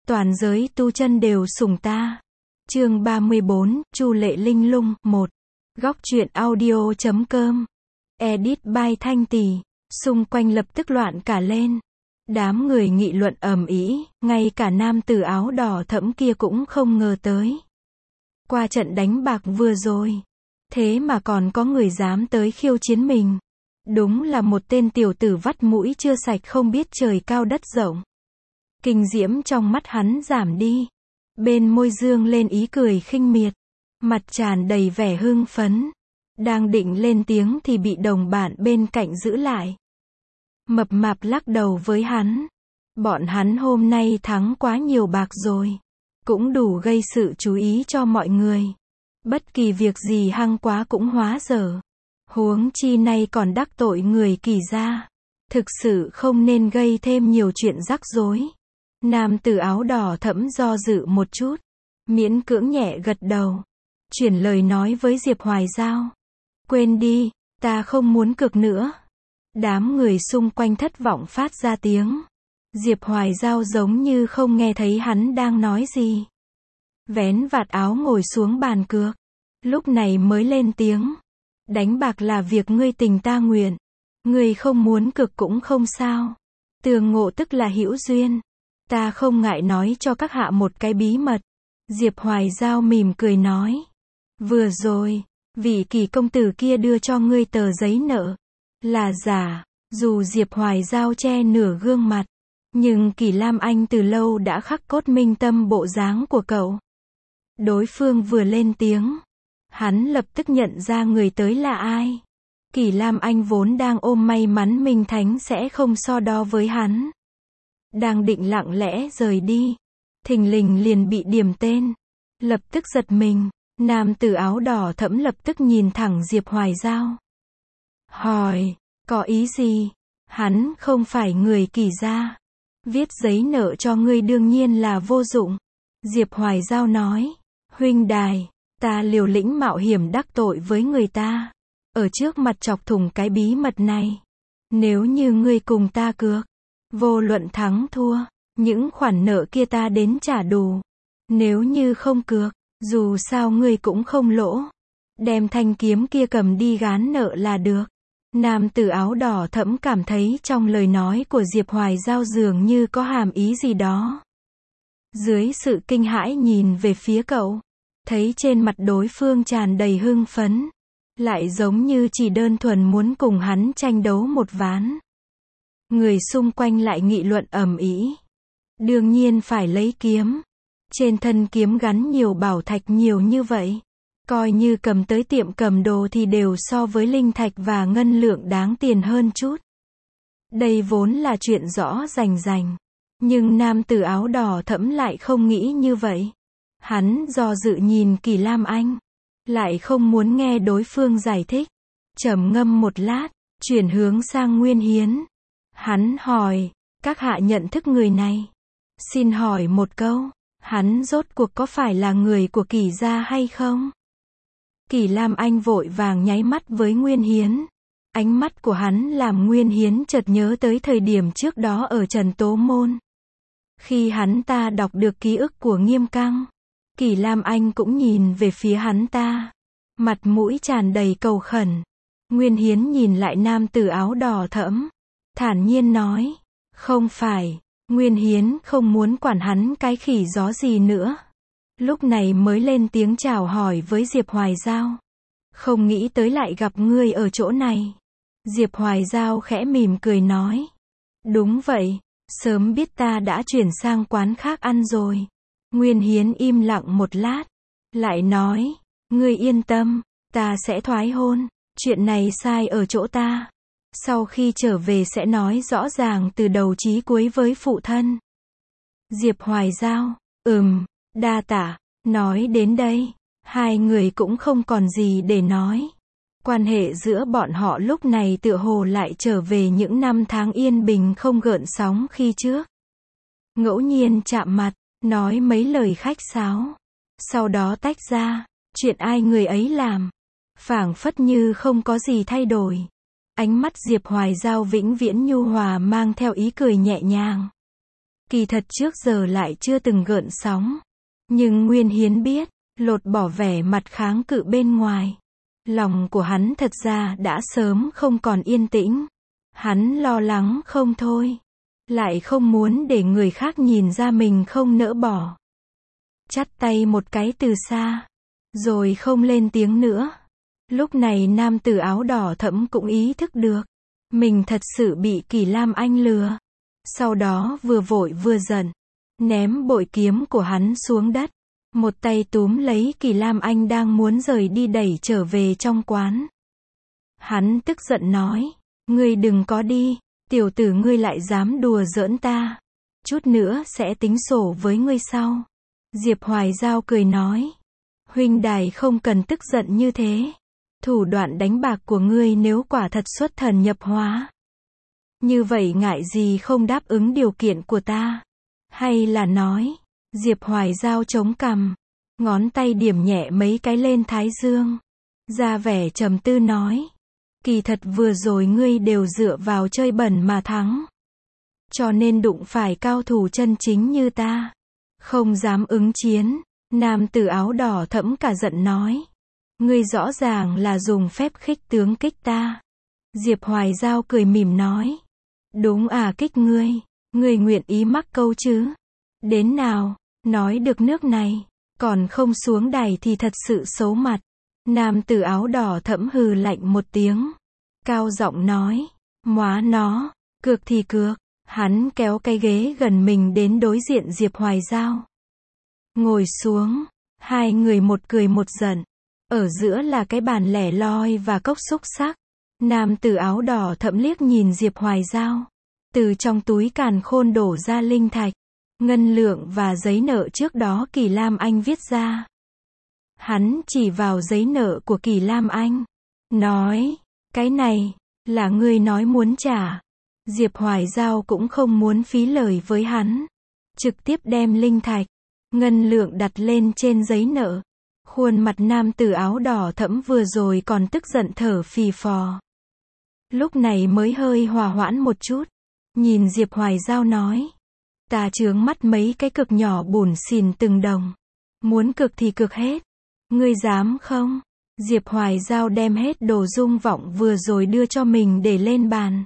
toàn giới tu chân đều sủng ta. Chương 34, Chu Lệ Linh Lung, 1. Góc truyện audio.com. Edit by Thanh Tỳ. Xung quanh lập tức loạn cả lên. Đám người nghị luận ầm ĩ, ngay cả nam tử áo đỏ thẫm kia cũng không ngờ tới. Qua trận đánh bạc vừa rồi, thế mà còn có người dám tới khiêu chiến mình. Đúng là một tên tiểu tử vắt mũi chưa sạch không biết trời cao đất rộng. Kinh diễm trong mắt hắn giảm đi. Bên môi dương lên ý cười khinh miệt. Mặt tràn đầy vẻ hưng phấn. Đang định lên tiếng thì bị đồng bạn bên cạnh giữ lại. Mập mạp lắc đầu với hắn. Bọn hắn hôm nay thắng quá nhiều bạc rồi. Cũng đủ gây sự chú ý cho mọi người. Bất kỳ việc gì hăng quá cũng hóa dở. Huống chi nay còn đắc tội người Kỳ gia. Thực sự không nên gây thêm nhiều chuyện rắc rối. Nam tử áo đỏ thẫm do dự một chút. Miễn cưỡng nhẹ gật đầu. Chuyển lời nói với Diệp Hoài Giao. Quên đi, ta không muốn cược nữa. Đám người xung quanh thất vọng phát ra tiếng. Diệp Hoài Giao giống như không nghe thấy hắn đang nói gì. Vén vạt áo ngồi xuống bàn cược. Lúc này mới lên tiếng. Đánh bạc là việc ngươi tình ta nguyện. Ngươi không muốn cược cũng không sao. Tường ngộ tức là hữu duyên. Ta không ngại nói cho các hạ một cái bí mật. Diệp Hoài Giao mỉm cười nói. Vừa rồi, vị Kỳ công tử kia đưa cho ngươi tờ giấy nợ. Là giả. Dù Diệp Hoài Giao che nửa gương mặt. Nhưng Kỳ Lam Anh từ lâu đã khắc cốt minh tâm bộ dáng của cậu. Đối phương vừa lên tiếng. Hắn lập tức nhận ra người tới là ai. Kỳ Lam Anh vốn đang ôm may mắn Minh Thánh sẽ không so đo với hắn. Đang định lặng lẽ rời đi. Thình lình liền bị điểm tên. Lập tức giật mình. Nam tử áo đỏ thẫm lập tức nhìn thẳng Diệp Hoài Giao. Hỏi, có ý gì? Hắn không phải người Kỳ gia. Viết giấy nợ cho ngươi đương nhiên là vô dụng. Diệp Hoài Giao nói. Huynh đài, ta liều lĩnh mạo hiểm đắc tội với người ta. Ở trước mặt chọc thủng cái bí mật này. Nếu như ngươi cùng ta cược. Vô luận thắng thua. Những khoản nợ kia ta đến trả đủ. Nếu như không cược. Dù sao ngươi cũng không lỗ. Đem thanh kiếm kia cầm đi gán nợ là được. Nam tử áo đỏ thẫm cảm thấy trong lời nói của Diệp Hoài Giao dường như có hàm ý gì đó. Dưới sự kinh hãi nhìn về phía cậu. Thấy trên mặt đối phương tràn đầy hưng phấn. Lại giống như chỉ đơn thuần muốn cùng hắn tranh đấu một ván. Người xung quanh lại nghị luận ầm ĩ. Đương nhiên phải lấy kiếm. Trên thân kiếm gắn nhiều bảo thạch nhiều như vậy. Coi như cầm tới tiệm cầm đồ thì đều so với linh thạch và ngân lượng đáng tiền hơn chút. Đây vốn là chuyện rõ rành rành. Nhưng nam tử áo đỏ thẫm lại không nghĩ như vậy. Hắn do dự nhìn Kỳ Lam Anh. Lại không muốn nghe đối phương giải thích. Trầm ngâm một lát, chuyển hướng sang Nguyên Hiến. Hắn hỏi, các hạ nhận thức người này. Xin hỏi một câu, hắn rốt cuộc có phải là người của Kỳ gia hay không? Kỳ Lam Anh vội vàng nháy mắt với Nguyên Hiến. Ánh mắt của hắn làm Nguyên Hiến chợt nhớ tới thời điểm trước đó ở Trần Tố Môn. Khi hắn ta đọc được ký ức của Nghiêm Căng, Kỳ Lam Anh cũng nhìn về phía hắn ta. Mặt mũi tràn đầy cầu khẩn. Nguyên Hiến nhìn lại nam tử áo đỏ thẫm. Thản nhiên nói. Không phải. Nguyên Hiến không muốn quản hắn cái khỉ gió gì nữa. Lúc này mới lên tiếng chào hỏi với Diệp Hoài Giao. Không nghĩ tới lại gặp ngươi ở chỗ này. Diệp Hoài Giao khẽ mỉm cười nói. Đúng vậy. Sớm biết ta đã chuyển sang quán khác ăn rồi. Nguyên Hiến im lặng một lát. Lại nói. Ngươi yên tâm. Ta sẽ thoái hôn. Chuyện này sai ở chỗ ta. Sau khi trở về sẽ nói rõ ràng từ đầu chí cuối với phụ thân. Diệp Hoài Giao. Đa tạ. Nói đến đây. Hai người cũng không còn gì để nói. Quan hệ giữa bọn họ lúc này tựa hồ lại trở về những năm tháng yên bình không gợn sóng khi trước. Ngẫu nhiên chạm mặt. Nói mấy lời khách sáo. Sau đó tách ra. Chuyện ai người ấy làm. Phảng phất như không có gì thay đổi. Ánh mắt Diệp Hoài Giao vĩnh viễn nhu hòa mang theo ý cười nhẹ nhàng. Kỳ thật trước giờ lại chưa từng gợn sóng. Nhưng Nguyên Hiến biết, lột bỏ vẻ mặt kháng cự bên ngoài. Lòng của hắn thật ra đã sớm không còn yên tĩnh. Hắn lo lắng không thôi. Lại không muốn để người khác nhìn ra mình không nỡ bỏ. Chắt tay một cái từ xa. Rồi không lên tiếng nữa. Lúc này nam tử áo đỏ thẫm cũng ý thức được. Mình thật sự bị Kỳ Lam Anh lừa. Sau đó vừa vội vừa giận. Ném bội kiếm của hắn xuống đất. Một tay túm lấy Kỳ Lam Anh đang muốn rời đi đẩy trở về trong quán. Hắn tức giận nói. Ngươi đừng có đi. Tiểu tử ngươi lại dám đùa giỡn ta. Chút nữa sẽ tính sổ với ngươi sau. Diệp Hoài Giao cười nói. Huynh đài không cần tức giận như thế. Thủ đoạn đánh bạc của ngươi nếu quả thật xuất thần nhập hóa. Như vậy ngại gì không đáp ứng điều kiện của ta. Hay là nói. Diệp Hoài Giao chống cằm. Ngón tay điểm nhẹ mấy cái lên thái dương. Ra vẻ trầm tư nói. Kỳ thật vừa rồi ngươi đều dựa vào chơi bẩn mà thắng. Cho nên đụng phải cao thủ chân chính như ta. Không dám ứng chiến. Nam tử áo đỏ thẫm cả giận nói. Ngươi rõ ràng là dùng phép khích tướng kích ta. Diệp Hoài Giao cười mỉm nói. Đúng à, kích ngươi. Ngươi nguyện ý mắc câu chứ. Đến nào, nói được nước này. Còn không xuống đài thì thật sự xấu mặt. Nam tử áo đỏ thẫm hừ lạnh một tiếng. Cao giọng nói. Móa nó, cược thì cược. Hắn kéo cái ghế gần mình đến đối diện Diệp Hoài Giao. Ngồi xuống. Hai người một cười một giận. Ở giữa là cái bàn lẻ loi và cốc xúc xắc. Nam tử áo đỏ thẫm liếc nhìn Diệp Hoài Giao. Từ trong túi càn khôn đổ ra linh thạch, ngân lượng và giấy nợ trước đó Kỳ Lam Anh viết ra. Hắn chỉ vào giấy nợ của Kỳ Lam Anh. Nói, cái này, là ngươi nói muốn trả. Diệp Hoài Giao cũng không muốn phí lời với hắn. Trực tiếp đem linh thạch, ngân lượng đặt lên trên giấy nợ. Khuôn mặt nam tử áo đỏ thẫm vừa rồi còn tức giận thở phì phò. Lúc này mới hơi hòa hoãn một chút. Nhìn Diệp Hoài Giao nói. Ta chướng mắt mấy cái cực nhỏ bủn xỉn từng đồng. Muốn cực thì cực hết. Ngươi dám không? Diệp Hoài Giao đem hết đồ dung vọng vừa rồi đưa cho mình để lên bàn.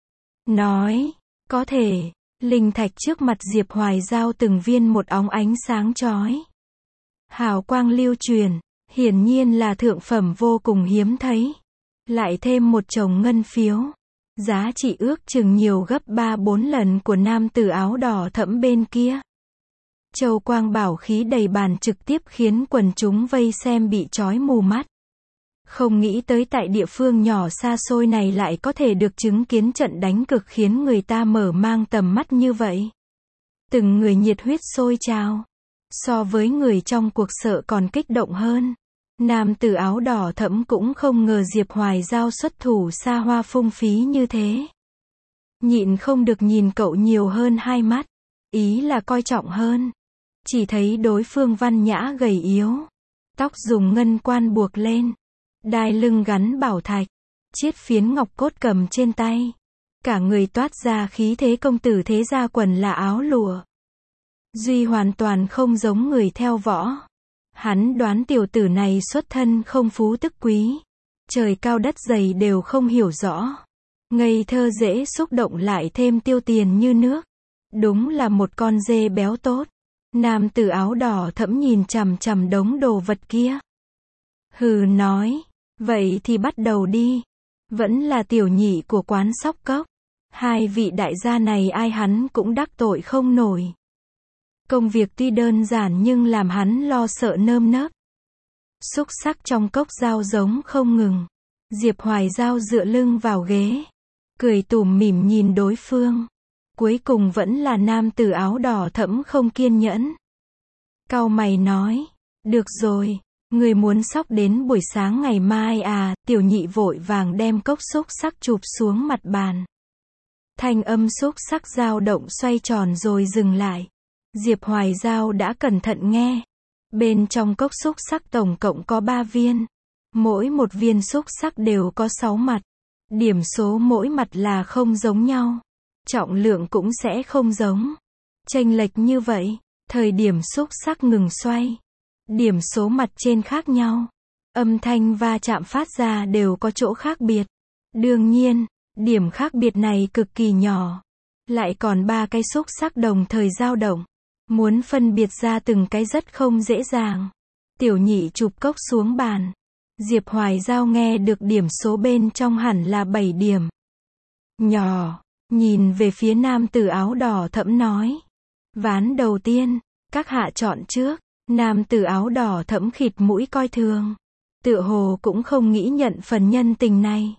Nói. Có thể. Linh thạch trước mặt Diệp Hoài Giao từng viên một óng ánh sáng chói. Hào quang lưu truyền. Hiển nhiên là thượng phẩm vô cùng hiếm thấy. Lại thêm một chồng ngân phiếu. Giá trị ước chừng nhiều gấp 3-4 lần của nam tử áo đỏ thẫm bên kia. Châu quang bảo khí đầy bàn trực tiếp khiến quần chúng vây xem bị chói mù mắt. Không nghĩ tới tại địa phương nhỏ xa xôi này lại có thể được chứng kiến trận đánh cực khiến người ta mở mang tầm mắt như vậy. Từng người nhiệt huyết sôi trào. So với người trong cuộc sợ còn kích động hơn. Nam tử áo đỏ thẫm cũng không ngờ Diệp Hoài Giao xuất thủ xa hoa phung phí như thế. Nhịn không được nhìn cậu nhiều hơn hai mắt. Ý là coi trọng hơn. Chỉ thấy đối phương văn nhã gầy yếu. Tóc dùng ngân quan buộc lên. Đai lưng gắn bảo thạch. Chiết phiến ngọc cốt cầm trên tay. Cả người toát ra khí thế công tử thế gia, quần là áo lụa. Duy hoàn toàn không giống người theo võ. Hắn đoán tiểu tử này xuất thân không phú tức quý. Trời cao đất dày đều không hiểu rõ. Ngây thơ dễ xúc động lại thêm tiêu tiền như nước. Đúng là một con dê béo tốt. Nam tử áo đỏ thẫm nhìn chằm chằm đống đồ vật kia. Hừ nói. Vậy thì bắt đầu đi. Vẫn là tiểu nhị của quán Sóc Cốc. Hai vị đại gia này ai hắn cũng đắc tội không nổi. Công việc tuy đơn giản nhưng làm hắn lo sợ nơm nớp. Xúc xắc trong cốc dao giống không ngừng. Diệp Hoài Giao dựa lưng vào ghế. Cười tủm mỉm nhìn đối phương. Cuối cùng vẫn là nam tử áo đỏ thẫm không kiên nhẫn. Cau mày nói. Được rồi. Người muốn sóc đến buổi sáng ngày mai à? Tiểu nhị vội vàng đem cốc xúc xắc chụp xuống mặt bàn. Thanh âm xúc xắc dao động xoay tròn rồi dừng lại. Diệp Hoài Giao đã cẩn thận nghe. Bên trong cốc xúc xắc tổng cộng có 3 viên. Mỗi một viên xúc xắc đều có 6 mặt. Điểm số mỗi mặt là không giống nhau. Trọng lượng cũng sẽ không giống. Chênh lệch như vậy, thời điểm xúc xắc ngừng xoay, điểm số mặt trên khác nhau, âm thanh va chạm phát ra đều có chỗ khác biệt. Đương nhiên, điểm khác biệt này cực kỳ nhỏ, lại còn 3 cái xúc xắc đồng thời dao động. Muốn phân biệt ra từng cái rất không dễ dàng. Tiểu Nhị chụp cốc xuống bàn. Diệp Hoài Giao nghe được điểm số bên trong hẳn là 7 điểm. Nhỏ, nhìn về phía nam tử áo đỏ thẫm nói. Ván đầu tiên, các hạ chọn trước. Nam tử áo đỏ thẫm khịt mũi coi thường. Tựa hồ cũng không nghĩ nhận phần nhân tình này.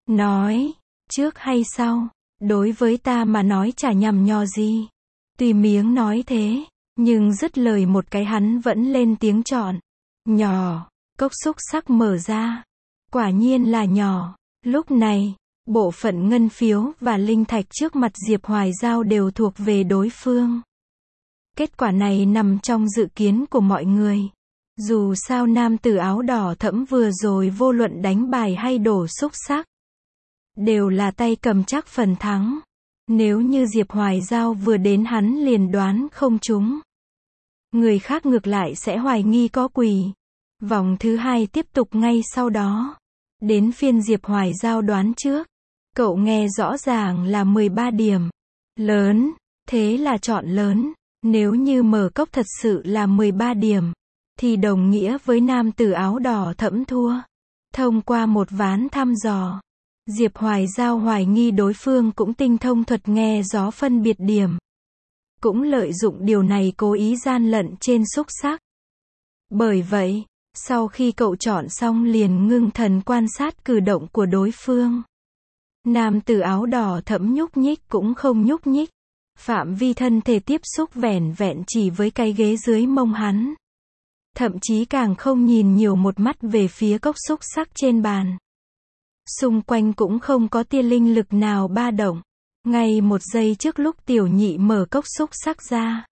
Nói, trước hay sau, đối với ta mà nói chả nhằm nhò gì. Tuy miếng nói thế, nhưng dứt lời một cái hắn vẫn lên tiếng chọn. Nhỏ, cốc xúc xắc mở ra. Quả nhiên là nhỏ. Lúc này, bộ phận ngân phiếu và linh thạch trước mặt Diệp Hoài Giao đều thuộc về đối phương. Kết quả này nằm trong dự kiến của mọi người. Dù sao nam tử áo đỏ thẫm vừa rồi vô luận đánh bài hay đổ xúc xắc, đều là tay cầm chắc phần thắng. Nếu như Diệp Hoài Giao vừa đến hắn liền đoán không trúng, người khác ngược lại sẽ hoài nghi có quỷ. Vòng thứ 2 tiếp tục ngay sau đó. Đến phiên Diệp Hoài Giao đoán trước. Cậu nghe rõ ràng là 13 điểm. Lớn, thế là chọn lớn. Nếu như mở cốc thật sự là 13 điểm, thì đồng nghĩa với nam tử áo đỏ thẫm thua. Thông qua một ván thăm dò, Diệp Hoài Giao hoài nghi đối phương cũng tinh thông thuật nghe gió phân biệt điểm. Cũng lợi dụng điều này cố ý gian lận trên xúc xắc. Bởi vậy, sau khi cậu chọn xong liền ngưng thần quan sát cử động của đối phương. Nam tử áo đỏ thẫm nhúc nhích cũng không nhúc nhích. Phạm vi thân thể tiếp xúc vẻn vẹn chỉ với cái ghế dưới mông hắn. Thậm chí càng không nhìn nhiều một mắt về phía cốc xúc xắc trên bàn. Xung quanh cũng không có tia linh lực nào ba động. Ngay một giây trước lúc Tiểu Nhị mở cốc xúc xắc ra,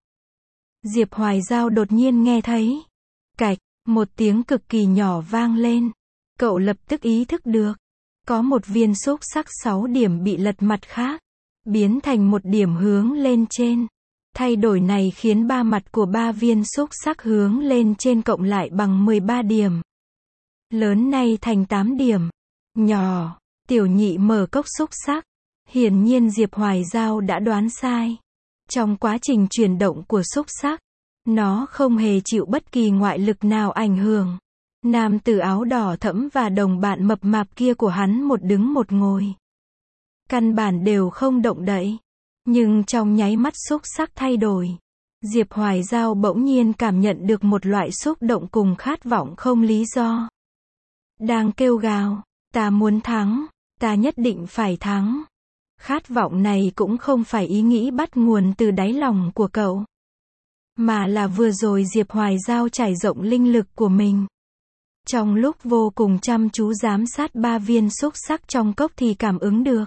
Diệp Hoài Giao đột nhiên nghe thấy cạch, một tiếng cực kỳ nhỏ vang lên. Cậu lập tức ý thức được, có một viên xúc xắc 6 điểm bị lật mặt khác, biến thành một điểm hướng lên trên. Thay đổi này khiến ba mặt của 3 viên xúc xắc hướng lên trên cộng lại bằng 13 điểm. Lớn này thành 8 điểm. Nhỏ, Tiểu Nhị mở cốc xúc xắc. Hiển nhiên Diệp Hoài Giao đã đoán sai. Trong quá trình chuyển động của xúc xắc, nó không hề chịu bất kỳ ngoại lực nào ảnh hưởng. Nam tử áo đỏ thẫm và đồng bạn mập mạp kia của hắn một đứng một ngồi, căn bản đều không động đậy. Nhưng trong nháy mắt xúc sắc thay đổi, Diệp Hoài Giao bỗng nhiên cảm nhận được một loại xúc động cùng khát vọng không lý do. Đang kêu gào, ta muốn thắng, ta nhất định phải thắng. Khát vọng này cũng không phải ý nghĩ bắt nguồn từ đáy lòng của cậu, mà là vừa rồi Diệp Hoài Giao trải rộng linh lực của mình. Trong lúc vô cùng chăm chú giám sát 3 viên xúc sắc trong cốc thì cảm ứng được.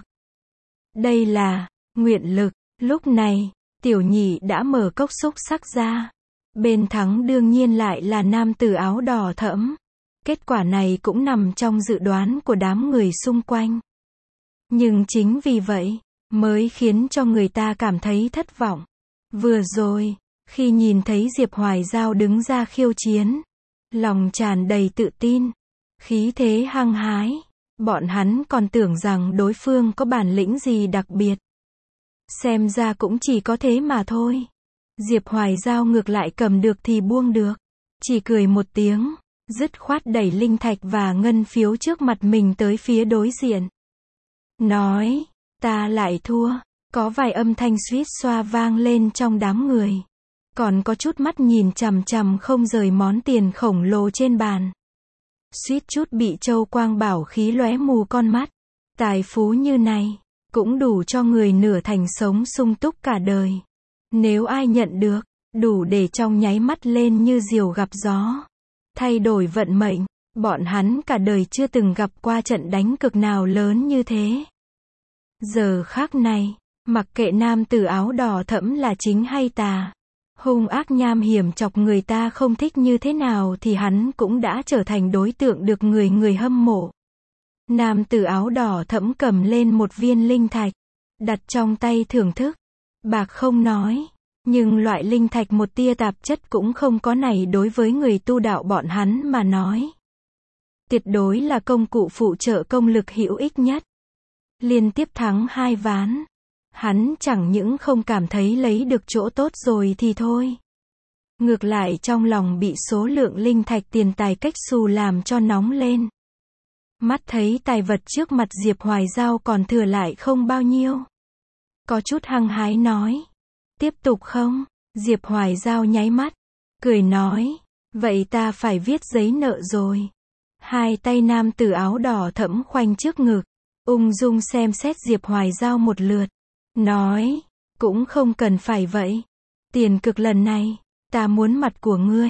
Đây là nguyện lực. Lúc này, Tiểu Nhị đã mở cốc xúc sắc ra. Bên thắng đương nhiên lại là nam tử áo đỏ thẫm. Kết quả này cũng nằm trong dự đoán của đám người xung quanh. Nhưng chính vì vậy, mới khiến cho người ta cảm thấy thất vọng. Vừa rồi, khi nhìn thấy Diệp Hoài Giao đứng ra khiêu chiến, lòng tràn đầy tự tin, khí thế hăng hái, bọn hắn còn tưởng rằng đối phương có bản lĩnh gì đặc biệt. Xem ra cũng chỉ có thế mà thôi. Diệp Hoài Giao ngược lại cầm được thì buông được. Chỉ cười một tiếng, dứt khoát đẩy linh thạch và ngân phiếu trước mặt mình tới phía đối diện. Nói, ta lại thua. Có vài âm thanh suýt xoa vang lên trong đám người. Còn có chút mắt nhìn chằm chằm không rời món tiền khổng lồ trên bàn. Suýt chút bị Châu Quang Bảo khí lóe mù con mắt. Tài phú như này, cũng đủ cho người nửa thành sống sung túc cả đời. Nếu ai nhận được, đủ để trong nháy mắt lên như diều gặp gió. Thay đổi vận mệnh, bọn hắn cả đời chưa từng gặp qua trận đánh cực nào lớn như thế. Giờ khắc này, mặc kệ nam tử áo đỏ thẫm là chính hay tà, hung ác nham hiểm chọc người ta không thích như thế nào thì hắn cũng đã trở thành đối tượng được người hâm mộ. Nam tử áo đỏ thẫm cầm lên một viên linh thạch, đặt trong tay thưởng thức. Bạc không nói, Nhưng loại linh thạch một tia tạp chất cũng không có này đối với người tu đạo bọn hắn mà nói. Tuyệt đối là công cụ phụ trợ công lực hữu ích nhất. Liên tiếp thắng 2 ván. Hắn chẳng những không cảm thấy lấy được chỗ tốt rồi thì thôi. Ngược lại trong lòng bị số lượng linh thạch tiền tài cách xù làm cho nóng lên. Mắt thấy tài vật trước mặt Diệp Hoài Giao còn thừa lại không bao nhiêu. Có chút hăng hái nói. Tiếp tục không? Diệp Hoài Giao nháy mắt. Cười nói. Vậy ta phải viết giấy nợ rồi. Hai tay nam tử áo đỏ thẫm khoanh trước ngực. Ung dung xem xét Diệp Hoài Giao một lượt. Nói. Cũng không cần phải vậy. Tiền cực lần này. Ta muốn mặt của ngươi.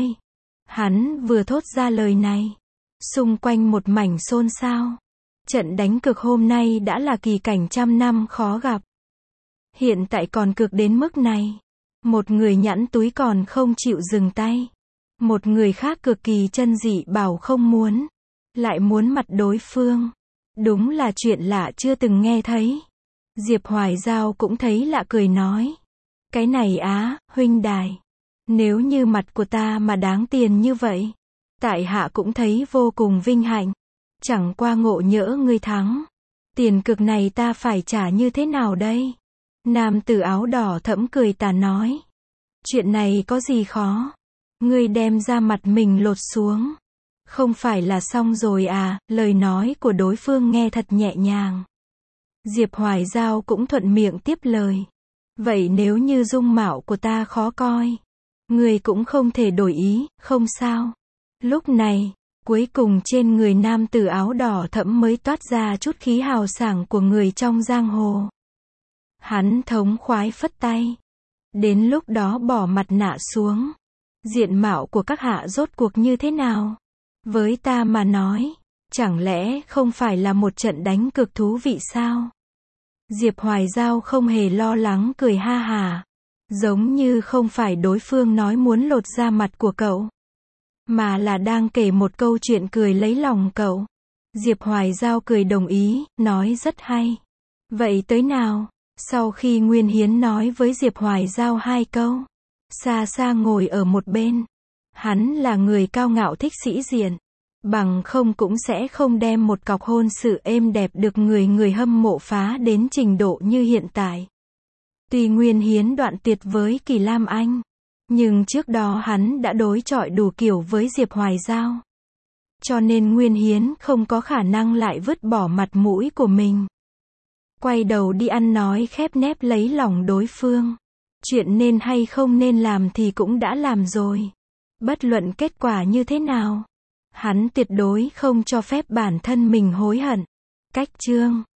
Hắn vừa thốt ra lời này. Xung quanh một mảnh xôn xao. Trận đánh cực hôm nay đã là kỳ cảnh trăm năm khó gặp. Hiện tại còn cực đến mức này. Một người nhẵn túi còn không chịu dừng tay. Một người khác cực kỳ chân dị bảo không muốn. Lại muốn mặt đối phương. Đúng là chuyện lạ chưa từng nghe thấy. Diệp Hoài Giao cũng thấy lạ cười nói. Cái này á, huynh đài. Nếu như mặt của ta mà đáng tiền như vậy. Tại hạ cũng thấy vô cùng vinh hạnh. Chẳng qua ngộ nhỡ ngươi thắng. Tiền cực này ta phải trả như thế nào đây? Nam tử áo đỏ thẫm cười tà nói. Chuyện này có gì khó? Ngươi đem ra mặt mình lột xuống. Không phải là xong rồi à? Lời nói của đối phương nghe thật nhẹ nhàng. Diệp Hoài Giao cũng thuận miệng tiếp lời. Vậy nếu như dung mạo của ta khó coi, ngươi cũng không thể đổi ý, không sao. Lúc này, cuối cùng trên người nam tử áo đỏ thẫm mới toát ra chút khí hào sảng của người trong giang hồ. Hắn thống khoái phất tay. Đến lúc đó bỏ mặt nạ xuống. Diện mạo của các hạ rốt cuộc như thế nào? Với ta mà nói, chẳng lẽ không phải là một trận đánh cực thú vị sao? Diệp Hoài Giao không hề lo lắng cười ha hà. Giống như không phải đối phương nói muốn lột da mặt của cậu. Mà là đang kể một câu chuyện cười lấy lòng cậu. Diệp Hoài Giao cười đồng ý, nói rất hay. Vậy tới nào? Sau khi Nguyên Hiến nói với Diệp Hoài Giao 2 câu. Xa xa ngồi ở một bên. Hắn là người cao ngạo thích sĩ diện. Bằng không cũng sẽ không đem một cọc hôn sự êm đẹp được người hâm mộ phá đến trình độ như hiện tại. Tuy Nguyên Hiến đoạn tuyệt với Kỳ Lam Anh. Nhưng trước đó hắn đã đối chọi đủ kiểu với Diệp Hoài Giao. Cho nên Nguyên Hiến không có khả năng lại vứt bỏ mặt mũi của mình. Quay đầu đi ăn nói khép nép lấy lòng đối phương. Chuyện nên hay không nên làm thì cũng đã làm rồi. Bất luận kết quả như thế nào. Hắn tuyệt đối không cho phép bản thân mình hối hận. Cách chương